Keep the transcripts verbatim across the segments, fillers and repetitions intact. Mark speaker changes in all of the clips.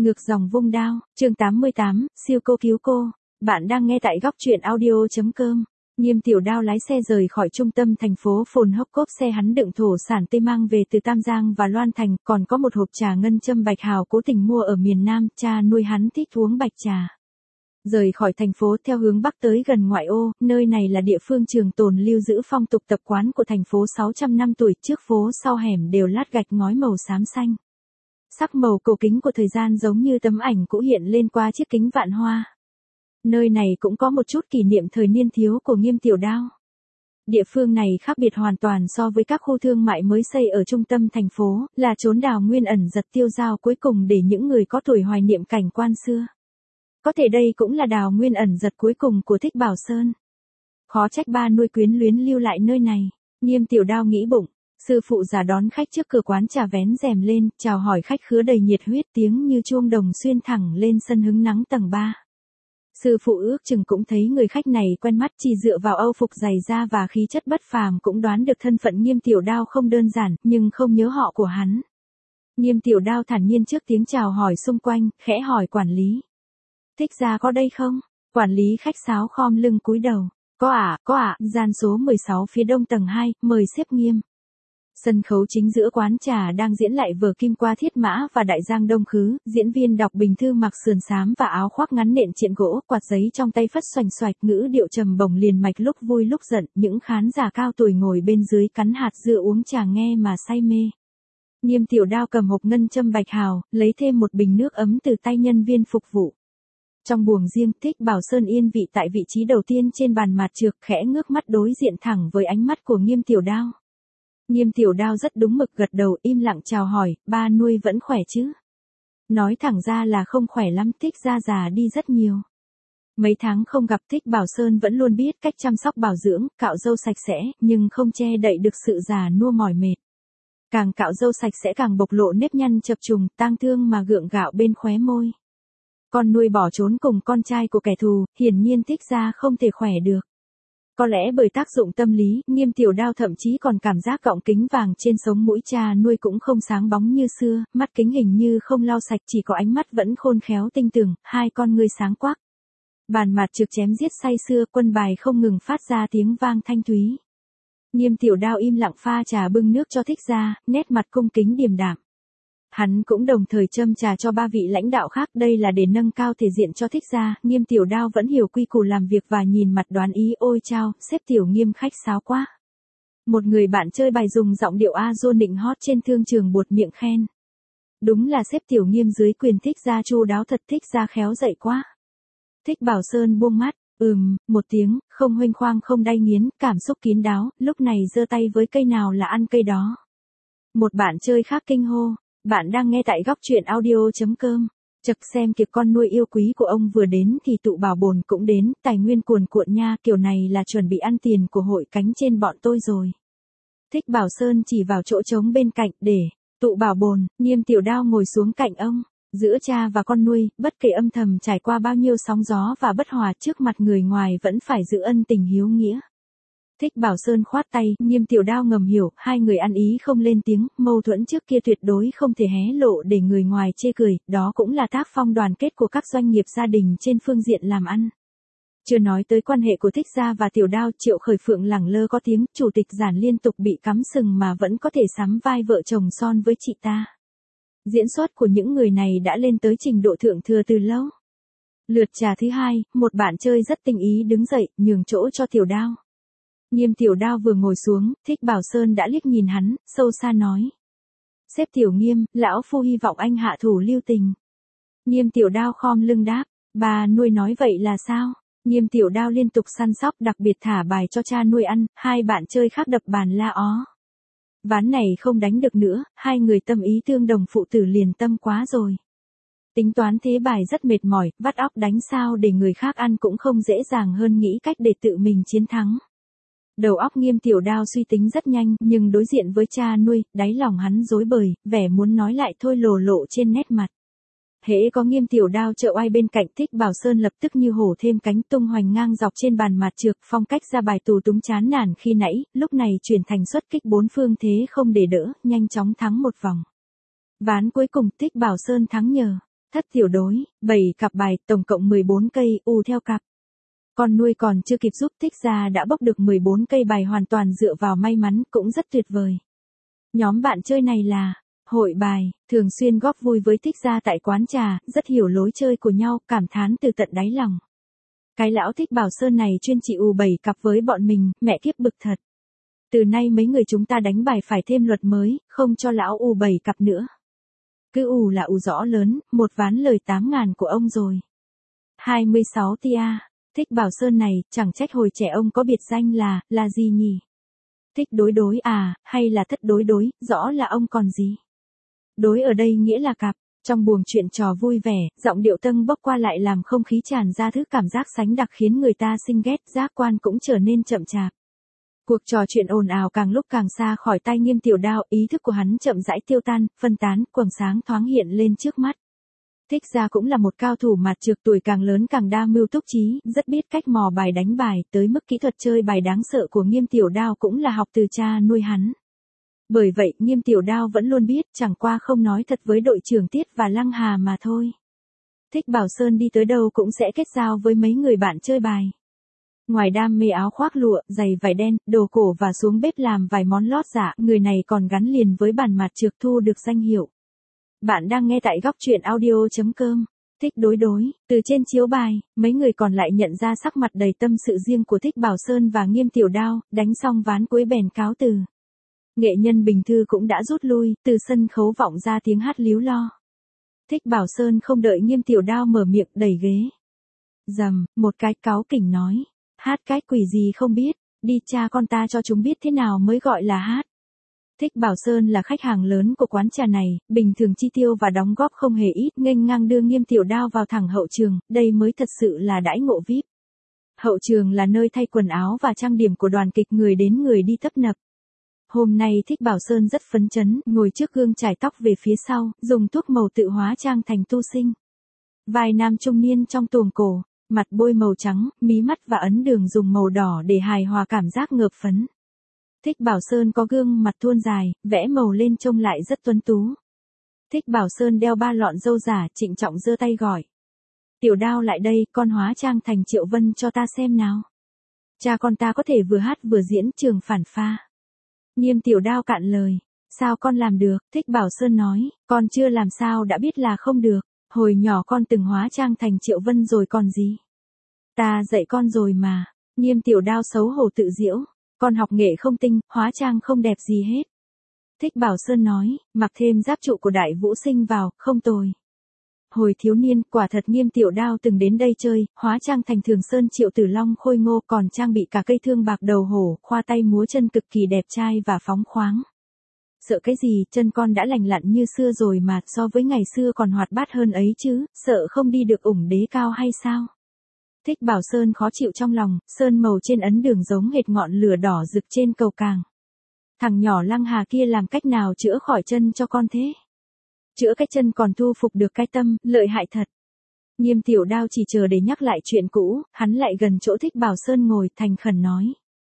Speaker 1: Ngược dòng vung đao, chương tám mươi tám, siêu cô cứu cô. Bạn đang nghe tại góc truyện audio chấm com. Nghiêm Tiểu Đao lái xe rời khỏi trung tâm thành phố phồn hốc, cốp xe hắn đựng thổ sản tươi mang về từ Tam Giang và Loan Thành, còn có một hộp trà ngân châm bạch hào cố tình mua ở miền Nam, cha nuôi hắn thích uống bạch trà. Rời khỏi thành phố theo hướng bắc tới gần ngoại ô, nơi này là địa phương trường tồn lưu giữ phong tục tập quán của thành phố sáu trăm năm tuổi, trước phố sau hẻm đều lát gạch ngói màu xám xanh. Sắc màu cổ kính của thời gian giống như tấm ảnh cũ hiện lên qua chiếc kính vạn hoa. Nơi này cũng có một chút kỷ niệm thời niên thiếu của Nghiêm Tiểu Đao. Địa phương này khác biệt hoàn toàn so với các khu thương mại mới xây ở trung tâm thành phố, là chốn đào nguyên ẩn giật tiêu dao cuối cùng để những người có tuổi hoài niệm cảnh quan xưa. Có thể đây cũng là đào nguyên ẩn giật cuối cùng của Thích Bảo Sơn. Khó trách ba nuôi quyến luyến lưu lại nơi này, Nghiêm Tiểu Đao nghĩ bụng. Sư phụ già đón khách trước cửa quán trà vén rèm lên, chào hỏi khách khứa đầy nhiệt huyết, tiếng như chuông đồng xuyên thẳng lên sân hứng nắng tầng ba. Sư phụ ước chừng cũng thấy người khách này quen mắt, chỉ dựa vào âu phục dày da và khí chất bất phàm cũng đoán được thân phận Nghiêm Tiểu Đao không đơn giản, nhưng không nhớ họ của hắn. Nghiêm Tiểu Đao thản nhiên trước tiếng chào hỏi xung quanh, khẽ hỏi quản lý. Thích gia có đây không? Quản lý khách sáo khom lưng cúi đầu. Có ạ, à, có ạ, à, gian số mười sáu phía đông tầng hai, mời xếp Nghiêm. Sân khấu chính giữa quán trà đang diễn lại vở Kim Qua Thiết Mã và Đại Giang Đông Khứ, diễn viên đọc bình thư mặc sườn xám và áo khoác ngắn nện triện gỗ, quạt giấy trong tay phất xoành xoạch, ngữ điệu trầm bổng liền mạch lúc vui lúc giận, những khán giả cao tuổi ngồi bên dưới cắn hạt dưa uống trà nghe mà say mê. Nghiêm Tiểu Đao cầm hộp ngân châm bạch hào, lấy thêm một bình nước ấm từ tay nhân viên phục vụ. Trong buồng riêng, Thích Bảo Sơn yên vị tại vị trí đầu tiên trên bàn mạt trược, khẽ ngước mắt đối diện thẳng với ánh mắt của Nghiêm Tiểu Đao. Nghiêm Tiểu Đao rất đúng mực gật đầu, im lặng chào hỏi, ba nuôi vẫn khỏe chứ? Nói thẳng ra là không khỏe lắm, Thích gia già đi rất nhiều. Mấy tháng không gặp, Thích Bảo Sơn vẫn luôn biết cách chăm sóc bảo dưỡng, cạo râu sạch sẽ, nhưng không che đậy được sự già nua mỏi mệt. Càng cạo râu sạch sẽ càng bộc lộ nếp nhăn chập trùng, tang thương mà gượng gạo bên khóe môi. Con nuôi bỏ trốn cùng con trai của kẻ thù, hiển nhiên Thích gia không thể khỏe được. Có lẽ bởi tác dụng tâm lý, Nghiêm Tiểu Đao thậm chí còn cảm giác cọng kính vàng trên sống mũi cha nuôi cũng không sáng bóng như xưa, mắt kính hình như không lau sạch, chỉ có ánh mắt vẫn khôn khéo tinh tường, hai con ngươi sáng quắc. Bàn mạt trực chém giết say sưa, quân bài không ngừng phát ra tiếng vang thanh thúy. Nghiêm Tiểu Đao im lặng pha trà bưng nước cho Thích gia, nét mặt cung kính điềm đạm. Hắn cũng đồng thời châm trà cho ba vị lãnh đạo khác, đây là để nâng cao thể diện cho Thích gia. Nghiêm Tiểu Đao vẫn hiểu quy củ làm việc và nhìn mặt đoán ý, ôi chao, sếp Tiểu Nghiêm khách sáo quá. Một người bạn chơi bài dùng giọng điệu a dô nịnh hót trên thương trường buột miệng khen. Đúng là sếp Tiểu Nghiêm dưới quyền Thích gia chu đáo thật, Thích gia khéo dậy quá. Thích Bảo Sơn buông mắt, ừm, một tiếng, không huênh khoang không đay nghiến, cảm xúc kín đáo, lúc này giơ tay với cây nào là ăn cây đó. Một bạn chơi khác kinh hô. Bạn đang nghe tại góc truyện audio chấm com. Chật xem kìa, con nuôi yêu quý của ông vừa đến thì tụ bảo bồn cũng đến, tài nguyên cuồn cuộn nha, kiểu này là chuẩn bị ăn tiền của hội cánh trên bọn tôi rồi. Thích Bảo Sơn chỉ vào chỗ trống bên cạnh để, tụ bảo bồn. Nghiêm Tiểu Đao ngồi xuống cạnh ông. Giữa cha và con nuôi, bất kể âm thầm trải qua bao nhiêu sóng gió và bất hòa, trước mặt người ngoài vẫn phải giữ ân tình hiếu nghĩa. Thích Bảo Sơn khoát tay, Nghiêm Tiểu Đao ngầm hiểu, hai người ăn ý không lên tiếng, mâu thuẫn trước kia tuyệt đối không thể hé lộ để người ngoài chê cười, đó cũng là tác phong đoàn kết của các doanh nghiệp gia đình trên phương diện làm ăn. Chưa nói tới quan hệ của Thích gia và Tiểu Đao, Triệu Khởi Phượng lẳng lơ có tiếng, chủ tịch Giản liên tục bị cắm sừng mà vẫn có thể sắm vai vợ chồng son với chị ta. Diễn xuất của những người này đã lên tới trình độ thượng thừa từ lâu. Lượt trà thứ hai, một bạn chơi rất tinh ý đứng dậy, nhường chỗ cho Tiểu Đao. Nghiêm Tiểu Đao vừa ngồi xuống, Thích Bảo Sơn đã liếc nhìn hắn, sâu xa nói. Sếp Tiểu Nghiêm, lão phu hy vọng anh hạ thủ lưu tình. Nghiêm Tiểu Đao khom lưng đáp, bà nuôi nói vậy là sao? Nghiêm Tiểu Đao liên tục săn sóc, đặc biệt thả bài cho cha nuôi ăn, hai bạn chơi khác đập bàn la ó. Ván này không đánh được nữa, hai người tâm ý tương đồng phụ tử liền tâm quá rồi. Tính toán thế bài rất mệt mỏi, vắt óc đánh sao để người khác ăn cũng không dễ dàng hơn nghĩ cách để tự mình chiến thắng. Đầu óc Nghiêm Tiểu Đao suy tính rất nhanh, nhưng đối diện với cha nuôi, đáy lòng hắn rối bời, vẻ muốn nói lại thôi lồ lộ trên nét mặt. Hễ có Nghiêm Tiểu Đao trợ oai bên cạnh, Thích Bảo Sơn lập tức như hổ thêm cánh, tung hoành ngang dọc trên bàn mạt trược, phong cách ra bài tù túng chán nản khi nãy, lúc này chuyển thành xuất kích bốn phương thế không để đỡ, nhanh chóng thắng một vòng. Ván cuối cùng Thích Bảo Sơn thắng nhờ Thất tiểu đối, bảy cặp bài, tổng cộng mười bốn cây, u theo cặp. Con nuôi còn chưa kịp giúp Thích Gia đã bốc được mười bốn cây bài hoàn toàn dựa vào may mắn, cũng rất tuyệt vời. Nhóm bạn chơi này là hội bài, thường xuyên góp vui với Thích Gia tại quán trà, rất hiểu lối chơi của nhau, cảm thán từ tận đáy lòng. Cái lão Thích Bảo Sơn này chuyên trị ù bảy cặp với bọn mình, mẹ kiếp bực thật. Từ nay mấy người chúng ta đánh bài phải thêm luật mới, không cho lão ù bảy cặp nữa. Cứ ù là ù rõ lớn, một ván lời tám ngàn của ông rồi. hai mươi sáu tia, Thích Bảo Sơn này, chẳng trách hồi trẻ ông có biệt danh là, là gì nhỉ? Thích đối đối à, hay là thất đối đối, rõ là ông còn gì? Đối ở đây nghĩa là cặp, trong buồng chuyện trò vui vẻ, giọng điệu tâng bốc qua lại làm không khí tràn ra thứ cảm giác sánh đặc khiến người ta sinh ghét, giác quan cũng trở nên chậm chạp. Cuộc trò chuyện ồn ào càng lúc càng xa khỏi tai Nghiêm Tiểu Đao, ý thức của hắn chậm rãi tiêu tan, phân tán, quầng sáng thoáng hiện lên trước mắt. Thích Gia cũng là một cao thủ mạt trược, tuổi càng lớn càng đa mưu túc trí, rất biết cách mò bài đánh bài, tới mức kỹ thuật chơi bài đáng sợ của Nghiêm Tiểu Đao cũng là học từ cha nuôi hắn. Bởi vậy, Nghiêm Tiểu Đao vẫn luôn biết, chẳng qua không nói thật với đội trưởng Tiết và Lăng Hà mà thôi. Thích Bảo Sơn đi tới đâu cũng sẽ kết giao với mấy người bạn chơi bài. Ngoài đam mê áo khoác lụa, giày vải đen, đồ cổ và xuống bếp làm vài món lót dạ, người này còn gắn liền với bàn mạt trược thu được danh hiệu. Bạn đang nghe tại góc truyện audio chấm com. Thích đối đối, từ trên chiếu bài, mấy người còn lại nhận ra sắc mặt đầy tâm sự riêng của Thích Bảo Sơn và Nghiêm Tiểu Đao, đánh xong ván cuối bèn cáo từ. Nghệ nhân Bình Thư cũng đã rút lui, từ sân khấu vọng ra tiếng hát líu lo. Thích Bảo Sơn không đợi Nghiêm Tiểu Đao mở miệng đẩy ghế. Dầm, một cái cáu kỉnh nói. Hát cái quỷ gì không biết, đi cha con ta cho chúng biết thế nào mới gọi là hát. Thích Bảo Sơn là khách hàng lớn của quán trà này, bình thường chi tiêu và đóng góp không hề ít, nghênh ngang đưa Nghiêm Tiểu Đao vào thẳng hậu trường, đây mới thật sự là đãi ngộ vi ai pi. Hậu trường là nơi thay quần áo và trang điểm của đoàn kịch, người đến người đi tấp nập. Hôm nay Thích Bảo Sơn rất phấn chấn, ngồi trước gương chải tóc về phía sau, dùng thuốc màu tự hóa trang thành tu sinh. Vài nam trung niên trong tuồng cổ, mặt bôi màu trắng, mí mắt và ấn đường dùng màu đỏ để hài hòa cảm giác ngợp phấn. Thích Bảo Sơn có gương mặt thuôn dài, vẽ màu lên trông lại rất tuấn tú. Thích Bảo Sơn đeo ba lọn râu giả, trịnh trọng giơ tay gọi. Tiểu Đao lại đây, con hóa trang thành Triệu Vân cho ta xem nào. Cha con ta có thể vừa hát vừa diễn, trường phản pha. Nghiêm Tiểu Đao cạn lời. Sao con làm được? Thích Bảo Sơn nói, con chưa làm sao đã biết là không được. Hồi nhỏ con từng hóa trang thành Triệu Vân rồi còn gì. Ta dạy con rồi mà. Nghiêm Tiểu Đao xấu hổ tự giễu. Con học nghệ không tinh, hóa trang không đẹp gì hết. Thích Bảo Sơn nói, mặc thêm giáp trụ của Đại Vũ Sinh vào, không tồi. Hồi thiếu niên, quả thật Nghiêm Tiểu Đao từng đến đây chơi, hóa trang thành Thường Sơn Triệu Tử Long khôi ngô, còn trang bị cả cây thương bạc đầu hổ, khoa tay múa chân cực kỳ đẹp trai và phóng khoáng. Sợ cái gì, chân con đã lành lặn như xưa rồi mà, so với ngày xưa còn hoạt bát hơn ấy chứ, sợ không đi được ủng đế cao hay sao? Thích Bảo Sơn khó chịu trong lòng, sơn màu trên ấn đường giống hệt ngọn lửa đỏ rực trên cầu càng. Thằng nhỏ Lăng Hà kia làm cách nào chữa khỏi chân cho con thế? Chữa cái chân còn thu phục được cái tâm, lợi hại thật. Nghiêm Tiểu Đao chỉ chờ để nhắc lại chuyện cũ, hắn lại gần chỗ Thích Bảo Sơn ngồi, thành khẩn nói.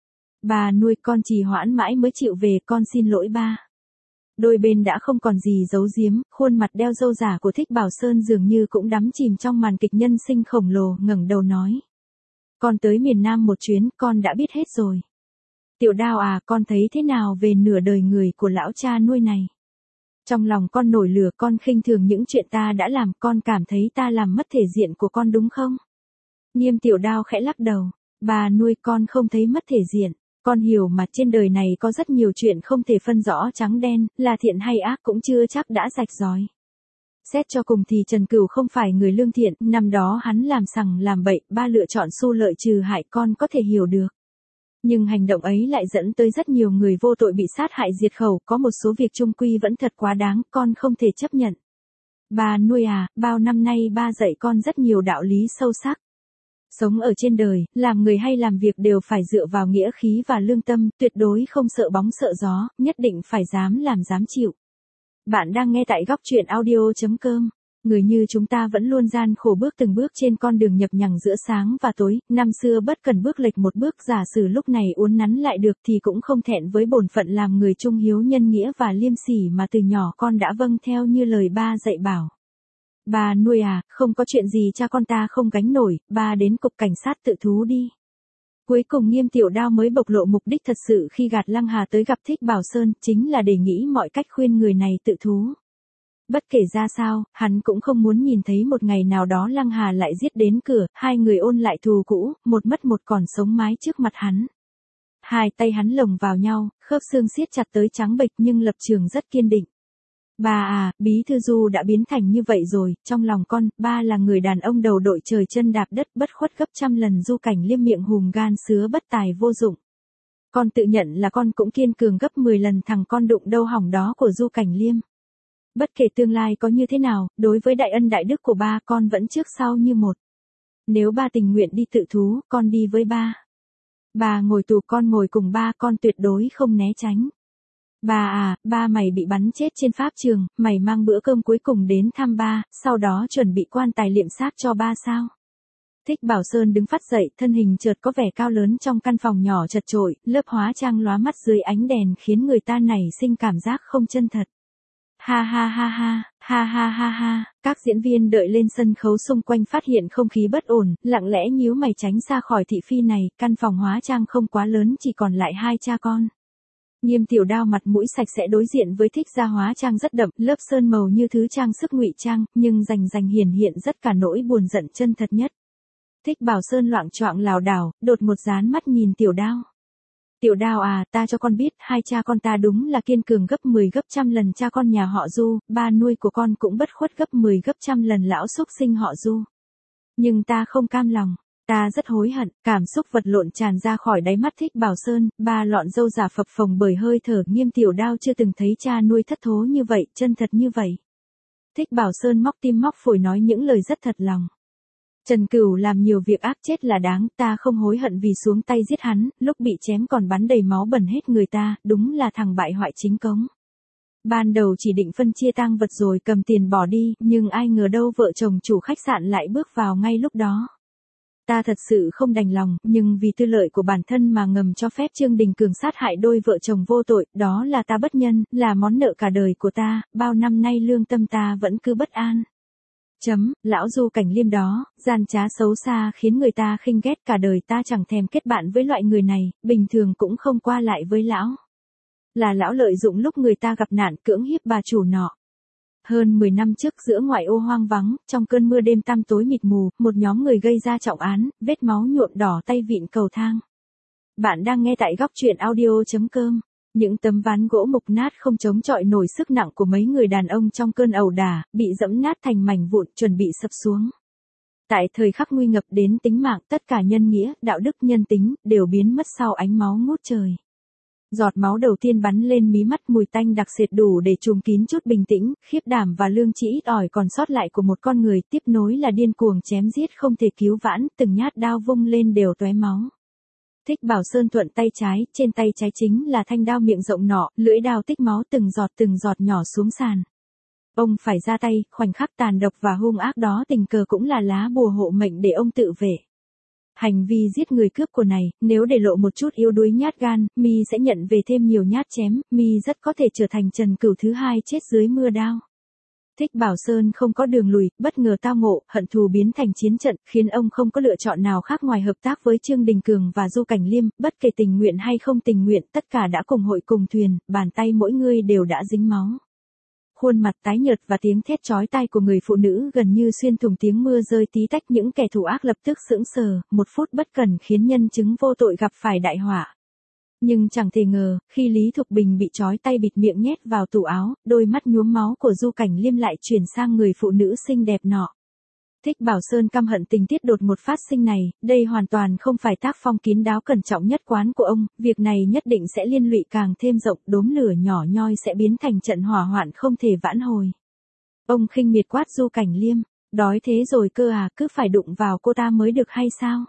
Speaker 1: Bà nuôi con trì hoãn mãi mới chịu về, con xin lỗi ba. Đôi bên đã không còn gì giấu giếm, khuôn mặt đeo râu giả của Thích Bảo Sơn dường như cũng đắm chìm trong màn kịch nhân sinh khổng lồ, ngẩng đầu nói. Con tới miền Nam một chuyến, con đã biết hết rồi. Tiểu Đao à, con thấy thế nào về nửa đời người của lão cha nuôi này? Trong lòng con nổi lửa, con khinh thường những chuyện ta đã làm, con cảm thấy ta làm mất thể diện của con đúng không? Nghiêm Tiểu Đao khẽ lắc đầu, bà nuôi con không thấy mất thể diện. Con hiểu mà trên đời này có rất nhiều chuyện không thể phân rõ trắng đen, là thiện hay ác cũng chưa chắc đã rạch ròi. Xét cho cùng thì Trần Cửu không phải người lương thiện, năm đó hắn làm sằng làm bậy, ba lựa chọn xu lợi trừ hại, con có thể hiểu được. Nhưng hành động ấy lại dẫn tới rất nhiều người vô tội bị sát hại diệt khẩu, có một số việc trung quy vẫn thật quá đáng, con không thể chấp nhận. Bà nuôi à, bao năm nay ba dạy con rất nhiều đạo lý sâu sắc. Sống ở trên đời, làm người hay làm việc đều phải dựa vào nghĩa khí và lương tâm, tuyệt đối không sợ bóng sợ gió, nhất định phải dám làm dám chịu. Bạn đang nghe tại góc truyện audio chấm com. Người như chúng ta vẫn luôn gian khổ bước từng bước trên con đường nhập nhằng giữa sáng và tối, năm xưa bất cần bước lệch một bước, giả sử lúc này uốn nắn lại được thì cũng không thẹn với bổn phận làm người trung hiếu nhân nghĩa và liêm sỉ mà từ nhỏ con đã vâng theo như lời ba dạy bảo. Bà nuôi à, không có chuyện gì cha con ta không gánh nổi, bà đến cục cảnh sát tự thú đi. Cuối cùng Nghiêm Tiểu Đao mới bộc lộ mục đích thật sự khi gạt Lăng Hà tới gặp Thích Bảo Sơn, chính là để nghĩ mọi cách khuyên người này tự thú. Bất kể ra sao, hắn cũng không muốn nhìn thấy một ngày nào đó Lăng Hà lại giết đến cửa, hai người ôn lại thù cũ, một mất một còn sống mái trước mặt hắn. Hai tay hắn lồng vào nhau, khớp xương siết chặt tới trắng bệch nhưng lập trường rất kiên định. Ba à, Bí Thư Du đã biến thành như vậy rồi, trong lòng con, ba là người đàn ông đầu đội trời chân đạp đất bất khuất gấp trăm lần Du Cảnh Liêm miệng hùm gan sứa bất tài vô dụng. Con tự nhận là con cũng kiên cường gấp mười lần thằng con đụng đâu hỏng đó của Du Cảnh Liêm. Bất kể tương lai có như thế nào, đối với đại ân đại đức của ba con vẫn trước sau như một. Nếu ba tình nguyện đi tự thú, con đi với ba. Ba ngồi tù con ngồi cùng ba, con tuyệt đối không né tránh. Ba à, ba mày bị bắn chết trên pháp trường, mày mang bữa cơm cuối cùng đến thăm ba, sau đó chuẩn bị quan tài liệm xác cho ba sao? Thích Bảo Sơn đứng phát dậy, thân hình chợt có vẻ cao lớn trong căn phòng nhỏ chật chội, lớp hóa trang lóa mắt dưới ánh đèn khiến người ta nảy sinh cảm giác không chân thật. Ha ha ha ha, ha ha ha ha, các diễn viên đợi lên sân khấu xung quanh phát hiện không khí bất ổn, lặng lẽ nhíu mày tránh xa khỏi thị phi này, căn phòng hóa trang không quá lớn chỉ còn lại hai cha con. Nghiêm Tiểu Đao mặt mũi sạch sẽ đối diện với Thích gia hóa trang rất đậm, lớp sơn màu như thứ trang sức ngụy trang, nhưng rành rành hiển hiện rất cả nỗi buồn giận chân thật nhất. Thích Bảo Sơn loạng choạng lảo đảo, đột một dán mắt nhìn Tiểu Đao. Tiểu Đao à, ta cho con biết, hai cha con ta đúng là kiên cường gấp mười gấp trăm lần cha con nhà họ Du, ba nuôi của con cũng bất khuất gấp mười gấp trăm lần lão xúc sinh họ Du. Nhưng ta không cam lòng. Ta rất hối hận, cảm xúc vật lộn tràn ra khỏi đáy mắt Thích Bảo Sơn, ba lọn râu giả phập phồng bởi hơi thở. Nghiêm Tiểu Đao chưa từng thấy cha nuôi thất thố như vậy, chân thật như vậy. Thích Bảo Sơn móc tim móc phổi nói những lời rất thật lòng. Trần Cửu làm nhiều việc ác chết là đáng, ta không hối hận vì xuống tay giết hắn, lúc bị chém còn bắn đầy máu bẩn hết người ta, đúng là thằng bại hoại chính cống. Ban đầu chỉ định phân chia tang vật rồi cầm tiền bỏ đi, nhưng ai ngờ đâu vợ chồng chủ khách sạn lại bước vào ngay lúc đó. Ta thật sự không đành lòng, nhưng vì tư lợi của bản thân mà ngầm cho phép Trương Đình Cường sát hại đôi vợ chồng vô tội, đó là ta bất nhân, là món nợ cả đời của ta, bao năm nay lương tâm ta vẫn cứ bất an. Chấm, lão Du Cảnh Liêm đó, gian trá xấu xa khiến người ta khinh ghét cả đời, ta chẳng thèm kết bạn với loại người này, bình thường cũng không qua lại với lão. Là lão lợi dụng lúc người ta gặp nạn cưỡng hiếp bà chủ nọ. Hơn mười năm trước giữa ngoại ô hoang vắng, trong cơn mưa đêm tăm tối mịt mù, một nhóm người gây ra trọng án, vết máu nhuộm đỏ tay vịn cầu thang. Bạn đang nghe tại góc truyện audio chấm com. Những tấm ván gỗ mục nát không chống chọi nổi sức nặng của mấy người đàn ông trong cơn ẩu đả, bị dẫm nát thành mảnh vụn, chuẩn bị sập xuống. Tại thời khắc nguy ngập đến tính mạng, tất cả nhân nghĩa, đạo đức, nhân tính, đều biến mất sau ánh máu ngút trời. Giọt máu đầu tiên bắn lên mí mắt, mùi tanh đặc sệt đủ để trùm kín chút bình tĩnh, khiếp đảm và lương tri ít ỏi còn sót lại của một con người, tiếp nối là điên cuồng chém giết không thể cứu vãn, từng nhát đao vung lên đều tóe máu. Thích Bảo Sơn thuận tay trái, trên tay trái chính là thanh đao miệng rộng nọ, lưỡi đao tích máu từng giọt từng giọt nhỏ xuống sàn. Ông phải ra tay, khoảnh khắc tàn độc và hung ác đó tình cờ cũng là lá bùa hộ mệnh để ông tự vệ. Hành vi giết người cướp của này, nếu để lộ một chút yếu đuối nhát gan, mi sẽ nhận về thêm nhiều nhát chém, mi rất có thể trở thành Trần Cửu thứ hai chết dưới mưa đao. Thích Bảo Sơn không có đường lùi, bất ngờ tao ngộ, hận thù biến thành chiến trận, khiến ông không có lựa chọn nào khác ngoài hợp tác với Trương Đình Cường và Du Cảnh Liêm, bất kể tình nguyện hay không tình nguyện, tất cả đã cùng hội cùng thuyền, bàn tay mỗi người đều đã dính máu. Khuôn mặt tái nhợt và tiếng thét chói tai của người phụ nữ gần như xuyên thủng tiếng mưa rơi tí tách, những kẻ thù ác lập tức sững sờ, một phút bất cẩn khiến nhân chứng vô tội gặp phải đại họa. Nhưng chẳng thể ngờ, khi Lý Thục Bình bị trói tay bịt miệng nhét vào tủ áo, đôi mắt nhuốm máu của Du Cảnh Liêm lại chuyển sang người phụ nữ xinh đẹp nọ. Thích Bảo Sơn căm hận tình tiết đột một phát sinh này, đây hoàn toàn không phải tác phong kín đáo cẩn trọng nhất quán của ông, việc này nhất định sẽ liên lụy càng thêm rộng, đốm lửa nhỏ nhoi sẽ biến thành trận hỏa hoạn không thể vãn hồi. Ông khinh miệt quát Du Cảnh Liêm, đói thế rồi cơ à, cứ phải đụng vào cô ta mới được hay sao?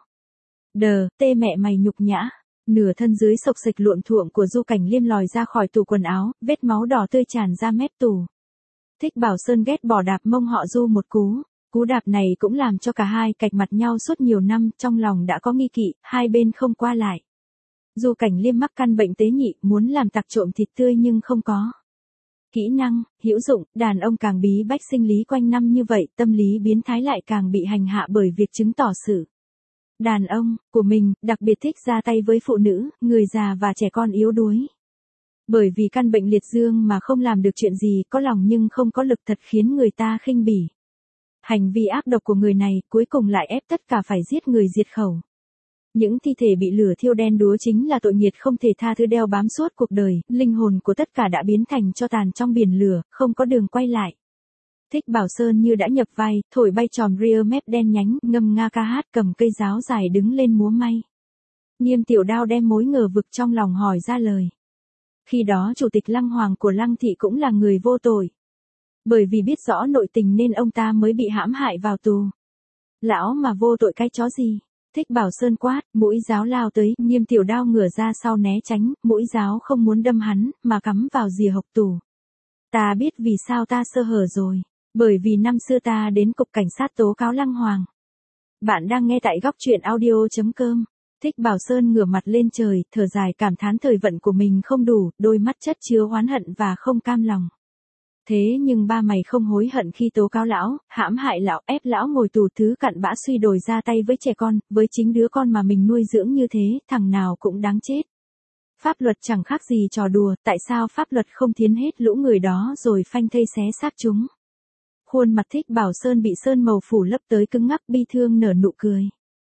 Speaker 1: Đờ, tê mẹ mày nhục nhã. Nửa thân dưới sộc sịch luộm thuộm của Du Cảnh Liêm lòi ra khỏi tủ quần áo, vết máu đỏ tươi tràn ra mép tủ. Thích Bảo Sơn ghét bỏ đạp mông họ Du một cú. Cú đạp này cũng làm cho cả hai cạch mặt nhau suốt nhiều năm, trong lòng đã có nghi kỵ, hai bên không qua lại. Du Cảnh Liêm mắc căn bệnh tế nhị, muốn làm tặc trộm thịt tươi nhưng không có. kỹ năng, hữu dụng, đàn ông càng bí bách sinh lý quanh năm như vậy, tâm lý biến thái lại càng bị hành hạ bởi việc chứng tỏ sự đàn ông của mình, đặc biệt thích ra tay với phụ nữ, người già và trẻ con yếu đuối. Bởi vì căn bệnh liệt dương mà không làm được chuyện gì, có lòng nhưng không có lực thật khiến người ta khinh bỉ. Hành vi ác độc của người này cuối cùng lại ép tất cả phải giết người diệt khẩu. Những thi thể bị lửa thiêu đen đúa chính là tội nghiệt không thể tha thứ đeo bám suốt cuộc đời, linh hồn của tất cả đã biến thành tro tàn trong biển lửa, không có đường quay lại. Thích Bảo Sơn như đã nhập vai, thổi bay tròm ria mép đen nhánh, ngâm nga ca hát cầm cây giáo dài đứng lên múa may. Nghiêm Tiểu Đao đem mối ngờ vực trong lòng hỏi ra lời. Khi đó chủ tịch Lăng Hoàng của Lăng Thị cũng là người vô tội. Bởi vì biết rõ nội tình nên ông ta mới bị hãm hại vào tù. Lão mà vô tội cái chó gì? Thích Bảo Sơn quát, mũi giáo lao tới, Nghiêm Tiểu Đao ngửa ra sau né tránh, mũi giáo không muốn đâm hắn, mà cắm vào rìa hộc tủ. Ta biết vì sao ta sơ hở rồi. Bởi vì năm xưa ta đến cục cảnh sát tố cáo Lăng Hoàng. Bạn đang nghe tại góc truyện audio chấm com. Thích Bảo Sơn ngửa mặt lên trời, thở dài cảm thán thời vận của mình không đủ, đôi mắt chất chứa oán hận và không cam lòng. Thế nhưng ba mày không hối hận khi tố cáo lão, hãm hại lão, ép lão ngồi tù, thứ cặn bã suy đồi ra tay với trẻ con, với chính đứa con mà mình nuôi dưỡng như thế, thằng nào cũng đáng chết. Pháp luật chẳng khác gì trò đùa, tại sao pháp luật không thiến hết lũ người đó rồi phanh thây xé xác chúng? Khuôn mặt Thích Bảo Sơn bị sơn màu phủ lấp tới cứng ngắc, bi thương nở nụ cười.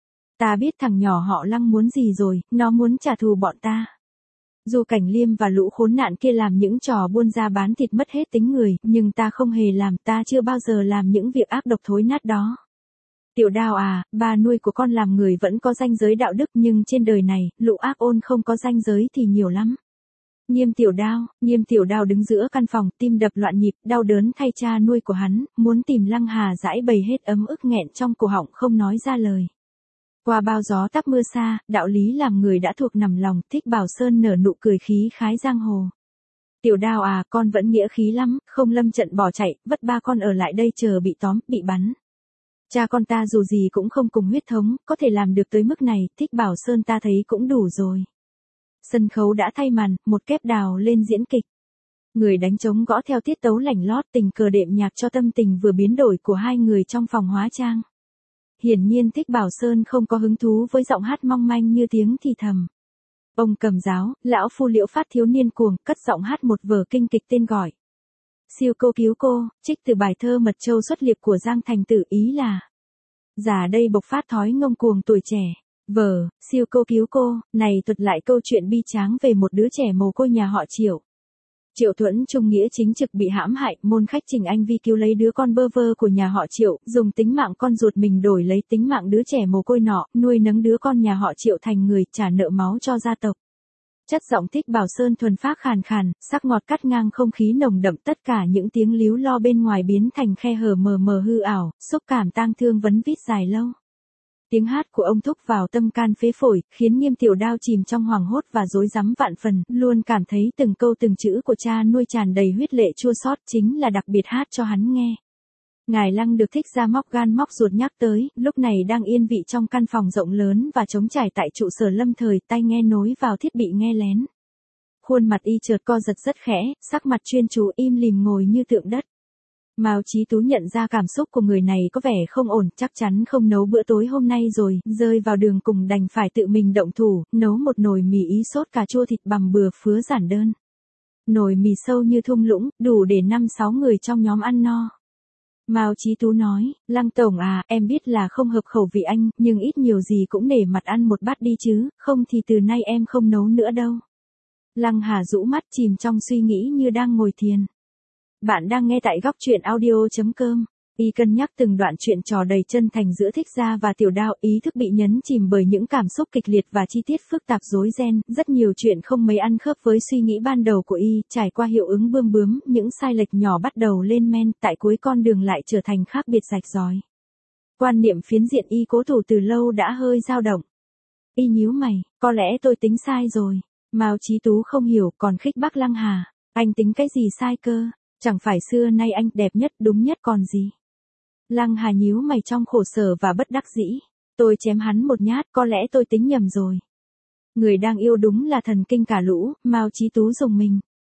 Speaker 1: Ta biết thằng nhỏ họ Lăng muốn gì rồi, nó muốn trả thù bọn ta. Dù Cảnh Liêm và lũ khốn nạn kia làm những trò buôn ra bán thịt mất hết tính người, nhưng ta không hề làm, ta chưa bao giờ làm những việc ác độc thối nát đó. Tiểu Đao à, bà nuôi của con làm người vẫn có ranh giới đạo đức, nhưng trên đời này, lũ ác ôn không có ranh giới thì nhiều lắm. Nghiêm Tiểu Đao, Nghiêm Tiểu Đao đứng giữa căn phòng, tim đập loạn nhịp, đau đớn thay cha nuôi của hắn, muốn tìm Lăng Hà giải bày hết ấm ức nghẹn trong cổ họng không nói ra lời. Qua bao gió táp mưa xa, đạo lý làm người đã thuộc nằm lòng, Thích Bảo Sơn nở nụ cười khí khái giang hồ. Tiểu Đao à, con vẫn nghĩa khí lắm, không lâm trận bỏ chạy, vất ba con ở lại đây chờ bị tóm, bị bắn. Cha con ta dù gì cũng không cùng huyết thống, có thể làm được tới mức này, Thích Bảo Sơn ta thấy cũng đủ rồi. Sân khấu đã thay màn, một kép đào lên diễn kịch. Người đánh trống gõ theo tiết tấu lảnh lót, tình cờ đệm nhạc cho tâm tình vừa biến đổi của hai người trong phòng hóa trang. Hiển nhiên Thích Bảo Sơn không có hứng thú với giọng hát mong manh như tiếng thì thầm. Ông cầm giáo, lão phu Liễu Phát thiếu niên cuồng, cất giọng hát một vở kinh kịch tên gọi Siêu Cô Cứu Cô, trích từ bài thơ Mật Châu Xuất Liệp của Giang Thành Tử, ý là già đây bộc phát thói ngông cuồng tuổi trẻ. Vở Siêu Cô Cứu Cô này thuật lại câu chuyện bi tráng về một đứa trẻ mồ côi nhà họ Triệu. Triệu Thuẫn trung nghĩa chính trực bị hãm hại, môn khách Trình Anh Vi cứu lấy đứa con bơ vơ của nhà họ Triệu, dùng tính mạng con ruột mình đổi lấy tính mạng đứa trẻ mồ côi nọ, nuôi nấng đứa con nhà họ Triệu thành người, trả nợ máu cho gia tộc. Chất giọng Thích Bảo Sơn thuần phác khàn khàn, sắc ngọt cắt ngang không khí nồng đậm, tất cả những tiếng líu lo bên ngoài biến thành khe hở mờ mờ hư ảo, xúc cảm tang thương vấn vít dài lâu. Tiếng hát của ông thúc vào tâm can phế phổi, khiến Nghiêm Tiểu Đao chìm trong hoảng hốt và rối rắm vạn phần, luôn cảm thấy từng câu từng chữ của cha nuôi tràn đầy huyết lệ chua xót, chính là đặc biệt hát cho hắn nghe. Ngài Lăng được Thích ra móc gan móc ruột nhắc tới, lúc này đang yên vị trong căn phòng rộng lớn và trống trải tại trụ sở lâm thời, tai nghe nối vào thiết bị nghe lén. Khuôn mặt y chợt co giật rất khẽ, sắc mặt chuyên chú im lìm ngồi như tượng đất. Mao Chí Tú nhận ra cảm xúc của người này có vẻ không ổn, chắc chắn không nấu bữa tối hôm nay rồi, rơi vào đường cùng đành phải tự mình động thủ, nấu một nồi mì ý sốt cà chua thịt bằm bừa phứa giản đơn. Nồi mì sâu như thung lũng, đủ để năm sáu người trong nhóm ăn no. Mao Chí Tú nói, Lăng Tổng à, em biết là không hợp khẩu vị anh, nhưng ít nhiều gì cũng nể mặt ăn một bát đi chứ, không thì từ nay em không nấu nữa đâu. Lăng Hà rũ mắt chìm trong suy nghĩ như đang ngồi thiền. Bạn đang nghe tại góc truyện audio chấm com. Y cân nhắc từng đoạn chuyện trò đầy chân thành giữa Thích Gia và Tiểu Đao, ý thức bị nhấn chìm bởi những cảm xúc kịch liệt và chi tiết phức tạp rối ren, rất nhiều chuyện không mấy ăn khớp với suy nghĩ ban đầu của Y, trải qua hiệu ứng bươm bướm, những sai lệch nhỏ bắt đầu lên men, tại cuối con đường lại trở thành khác biệt rạch ròi. Quan niệm phiến diện Y cố thủ từ lâu đã hơi dao động. Y nhíu mày, có lẽ tôi tính sai rồi. Mao Chí Tú không hiểu, còn khích bác Lăng Hà, anh tính cái gì sai cơ? Chẳng phải xưa nay anh đẹp nhất đúng nhất còn gì. Lăng Hà nhíu mày trong khổ sở và bất đắc dĩ. Tôi chém hắn một nhát, có lẽ tôi tính nhầm rồi. Người đang yêu đúng là thần kinh cả lũ, Mao Chí Tú dùng mình.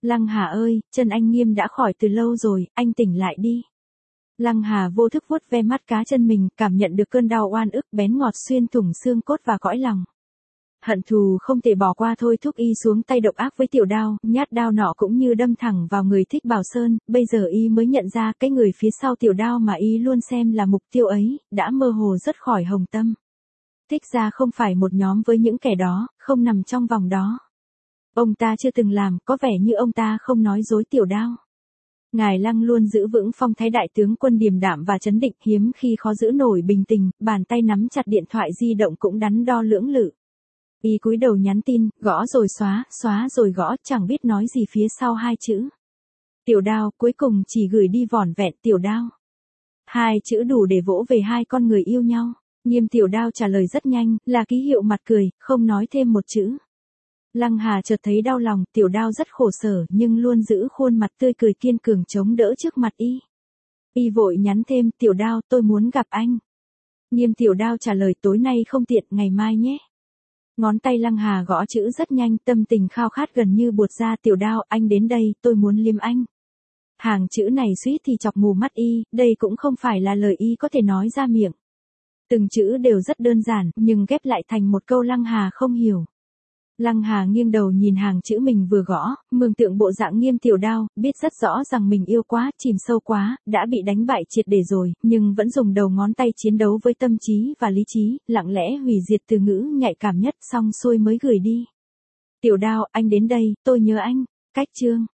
Speaker 1: Lăng Hà ơi, chân anh Nghiêm đã khỏi từ lâu rồi, anh tỉnh lại đi. Lăng Hà vô thức vuốt ve mắt cá chân mình, cảm nhận được cơn đau oan ức bén ngọt xuyên thủng xương cốt và cõi lòng. Hận thù không thể bỏ qua thôi thúc y xuống tay độc ác với tiểu đao, nhát đao nọ cũng như đâm thẳng vào người Thích Bảo Sơn, bây giờ y mới nhận ra cái người phía sau tiểu đao mà y luôn xem là mục tiêu ấy, đã mơ hồ rớt khỏi hồng tâm. Thích gia không phải một nhóm với những kẻ đó, không nằm trong vòng đó. Ông ta chưa từng làm, có vẻ như ông ta không nói dối tiểu đao. Ngài Lăng luôn giữ vững phong thái đại tướng quân điềm đạm và trấn định, hiếm khi khó giữ nổi bình tĩnh, bàn tay nắm chặt điện thoại di động cũng đắn đo lưỡng lự. Y cúi đầu nhắn tin, gõ rồi xóa, xóa rồi gõ, chẳng biết nói gì phía sau hai chữ. Tiểu đao, cuối cùng chỉ gửi đi vỏn vẹn tiểu đao. Hai chữ đủ để vỗ về hai con người yêu nhau. Nghiêm tiểu đao trả lời rất nhanh, là ký hiệu mặt cười, không nói thêm một chữ. Lăng Hà chợt thấy đau lòng, tiểu đao rất khổ sở nhưng luôn giữ khuôn mặt tươi cười kiên cường chống đỡ trước mặt y. Y vội nhắn thêm, tiểu đao, tôi muốn gặp anh. Nghiêm tiểu đao trả lời, tối nay không tiện, ngày mai nhé. Ngón tay Lăng Hà gõ chữ rất nhanh, tâm tình khao khát gần như buột ra, tiểu đao, anh đến đây, tôi muốn liếm anh. Hàng chữ này suýt thì chọc mù mắt y, đây cũng không phải là lời y có thể nói ra miệng. Từng chữ đều rất đơn giản, nhưng ghép lại thành một câu Lăng Hà không hiểu. Lăng Hà nghiêng đầu nhìn hàng chữ mình vừa gõ, mường tượng bộ dạng Nghiêm tiểu đao, biết rất rõ rằng mình yêu quá, chìm sâu quá, đã bị đánh bại triệt để rồi, nhưng vẫn dùng đầu ngón tay chiến đấu với tâm trí và lý trí, lặng lẽ hủy diệt từ ngữ nhạy cảm nhất, xong xuôi mới gửi đi. Tiểu đao, anh đến đây, tôi nhớ anh. Cách chương